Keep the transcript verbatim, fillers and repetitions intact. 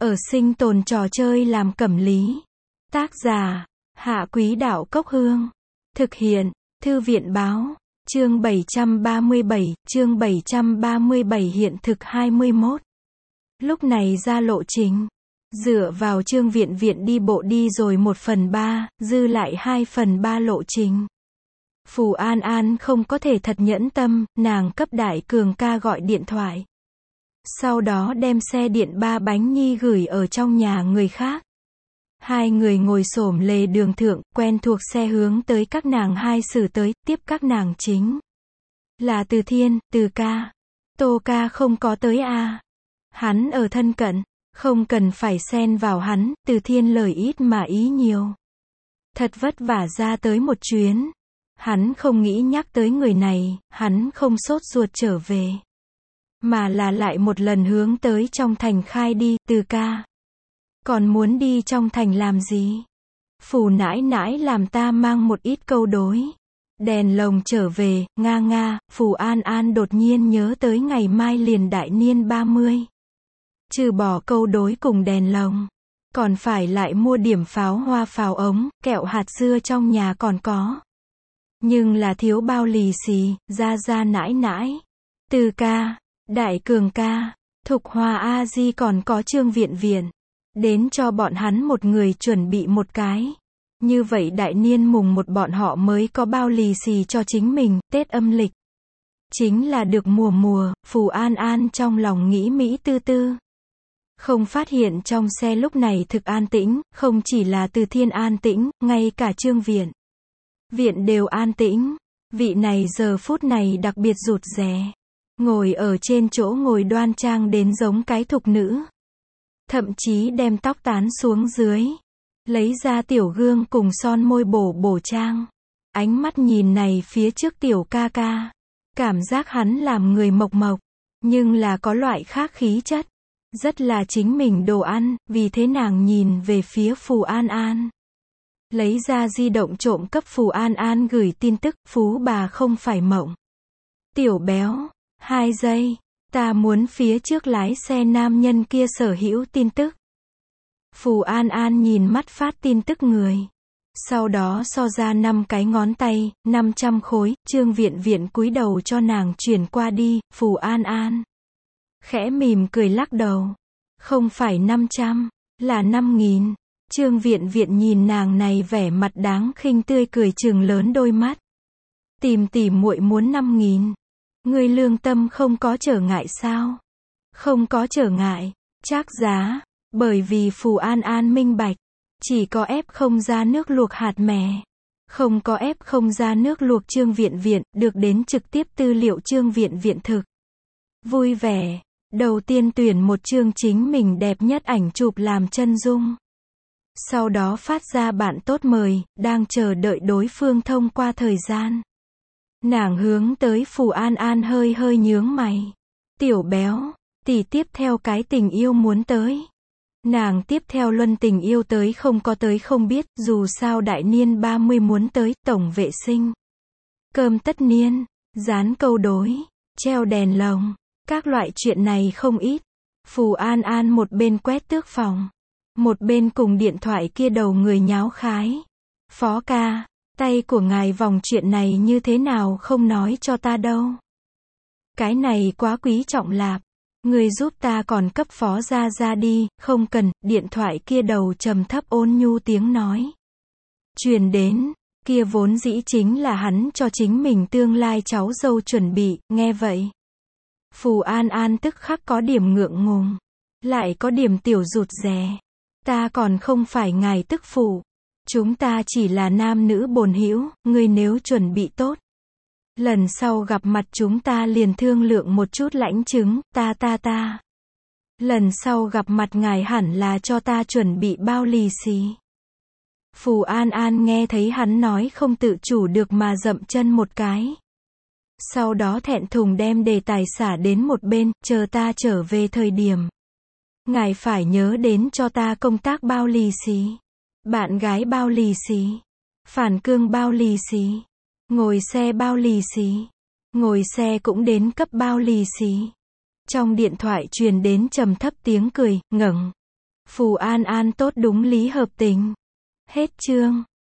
Ở sinh tồn trò chơi làm cẩm lý. Tác giả, Hạ Quý Đạo Cốc Hương. Thực hiện, Thư viện Báo. Chương bảy trăm ba mươi bảy, chương bảy trăm ba mươi bảy hiện thực hai mươi mốt. Lúc này ra lộ trình. Dựa vào Trương Viện Viện đi bộ đi rồi một phần ba, dư lại hai phần ba lộ trình. Phù An An không có thể thật nhẫn tâm, nàng cấp Đại Cường ca gọi điện thoại. Sau đó đem xe điện ba bánh nhi gửi ở trong nhà người khác. Hai người ngồi xổm lề đường thượng, quen thuộc xe hướng tới các nàng hai xử tới, tiếp các nàng chính là Từ Thiên, Từ ca. Tô ca không có tới à. Hắn ở thân cận, không cần phải xen vào hắn, Từ Thiên lời ít mà ý nhiều. Thật vất vả ra tới một chuyến. Hắn không nghĩ nhắc tới người này, hắn không sốt ruột trở về. Mà là lại một lần hướng tới trong thành khai đi, Từ ca. Còn muốn đi trong thành làm gì? Phù nãi nãi làm ta mang một ít câu đối. Đèn lồng trở về, nga nga, Phù An An đột nhiên nhớ tới ngày mai liền đại niên ba mươi. Trừ bỏ câu đối cùng đèn lồng, còn phải lại mua điểm pháo hoa pháo ống, kẹo hạt dưa trong nhà còn có. Nhưng là thiếu bao lì xì, ra ra nãi nãi. Từ ca, Đại Cường ca, Thục Hòa A Di còn có Trương Viện Viện. Đến cho bọn hắn một người chuẩn bị một cái. Như vậy đại niên mùng một bọn họ mới có bao lì xì cho chính mình, Tết âm lịch. Chính là được mùa mùa, Phù An An trong lòng nghĩ mỹ tư tư. Không phát hiện trong xe lúc này thực an tĩnh, không chỉ là Từ Thiên an tĩnh, ngay cả Trương Viện Viện đều an tĩnh. Vị này giờ phút này đặc biệt rụt rè. Ngồi ở trên chỗ ngồi đoan trang đến giống cái thục nữ. Thậm chí đem tóc tán xuống dưới. Lấy ra tiểu gương cùng son môi bổ bổ trang. Ánh mắt nhìn này phía trước tiểu ca ca. Cảm giác hắn làm người mộc mộc. Nhưng là có loại khác khí chất. Rất là chính mình đồ ăn, vì thế nàng nhìn về phía Phù An An. Lấy ra di động trộm cấp Phù An An gửi tin tức, Phú bà không phải mộng. Tiểu béo, hai giây, ta muốn phía trước lái xe nam nhân kia sở hữu tin tức. Phù An An nhìn mắt phát tin tức người. Sau đó so ra năm cái ngón tay, năm trăm khối, Trương Viện Viện cúi đầu cho nàng chuyển qua đi, Phù An An. Khẽ mỉm cười lắc đầu. Không phải năm trăm, là năm nghìn. Trương Viện Viện nhìn nàng này vẻ mặt đáng khinh tươi cười trừng lớn đôi mắt. Tìm tỉ muội muốn năm nghìn. Ngươi lương tâm không có trở ngại sao? Không có trở ngại. Trác giá. Bởi vì Phù An An minh bạch. Chỉ có ép không ra nước luộc hạt mè. Không có ép không ra nước luộc Trương Viện Viện, được đến trực tiếp tư liệu Trương Viện Viện thực. Vui vẻ. Đầu tiên tuyển một chương chính mình đẹp nhất ảnh chụp làm chân dung. Sau đó phát ra bạn tốt mời, đang chờ đợi đối phương thông qua thời gian. Nàng hướng tới Phù An An hơi hơi nhướng mày. Tiểu béo, tỷ tiếp theo cái tình yêu muốn tới. Nàng tiếp theo luân tình yêu tới không có tới không biết, dù sao đại niên ba mươi muốn tới, tổng vệ sinh. Cơm tất niên, dán câu đối, treo đèn lồng, các loại chuyện này không ít. Phù An An một bên quét tước phòng. Một bên cùng điện thoại kia đầu người nháo khái. Phó ca, tay của ngài vòng chuyện này như thế nào không nói cho ta đâu. Cái này quá quý trọng lạp. Người giúp ta còn cấp phó ra ra đi, không cần, điện thoại kia đầu trầm thấp ôn nhu tiếng nói. Truyền đến, kia vốn dĩ chính là hắn cho chính mình tương lai cháu dâu chuẩn bị, nghe vậy. Phù An An tức khắc có điểm ngượng ngùng. Lại có điểm tiểu rụt rè. Ta còn không phải ngài tức phụ. Chúng ta chỉ là nam nữ bồn hữu, ngươi nếu chuẩn bị tốt. Lần sau gặp mặt chúng ta liền thương lượng một chút lãnh chứng, ta ta ta. Lần sau gặp mặt ngài hẳn là cho ta chuẩn bị bao lì xì. Phù An An nghe thấy hắn nói không tự chủ được mà dậm chân một cái. Sau đó thẹn thùng đem đề tài xả đến một bên, chờ ta trở về thời điểm. Ngài phải nhớ đến cho ta công tác bao lì xì. Bạn gái bao lì xì. Phản cương bao lì xì. Ngồi xe bao lì xì. Ngồi xe cũng đến cấp bao lì xì. Trong điện thoại truyền đến trầm thấp tiếng cười, ngẩng Phù an an tốt đúng lý hợp tình. Hết chương.